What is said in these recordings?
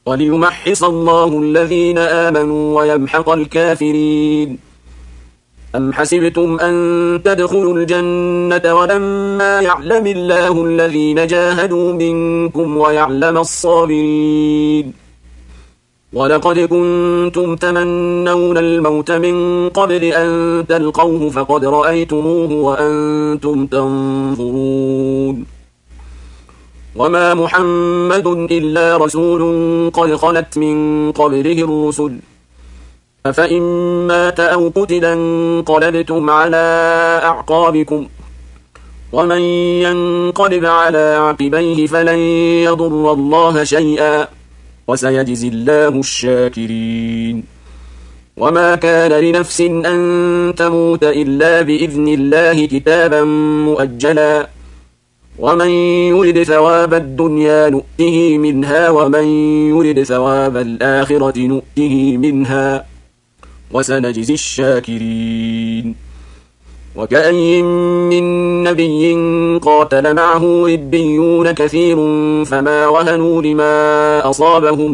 وليمحص الله الذين آمنوا ويمحق الكافرين. أم حسبتم أن تدخلوا الجنة ولما يعلم الله الذين جاهدوا منكم ويعلم الصابرين. ولقد كنتم تمنون الموت من قبل أن تلقوه فقد رأيتموه وأنتم تنظرون. وما محمد إلا رسول قد خلت من قبله الرسل أفإن مات أو قتلا انقلبتم على أعقابكم ومن ينقلب على عقبيه فلن يضر الله شيئا وسيجزي الله الشاكرين. وما كان لنفس أن تموت إلا بإذن الله كتابا مؤجلا ومن يرد ثواب الدنيا نؤته منها ومن يرد ثواب الآخرة نؤته منها وسنجزي الشاكرين. وكأين من نبي قاتل معه ربيون كثير فما وهنوا لما أصابهم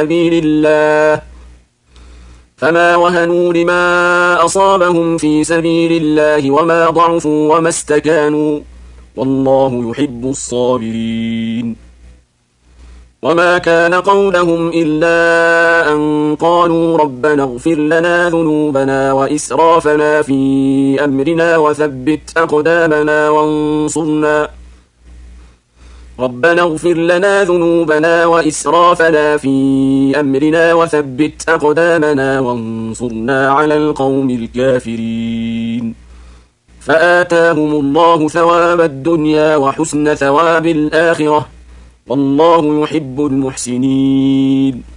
في سبيل الله وما ضعفوا وما استكانوا والله يحب الصابرين. وما كان قولهم إلا أن قالوا ربنا اغفر لنا ذنوبنا وإسرافنا في أمرنا وثبت أقدامنا وانصرنا على القوم الكافرين. فآتاهم الله ثواب الدنيا وحسن ثواب الآخرة والله يحب المحسنين.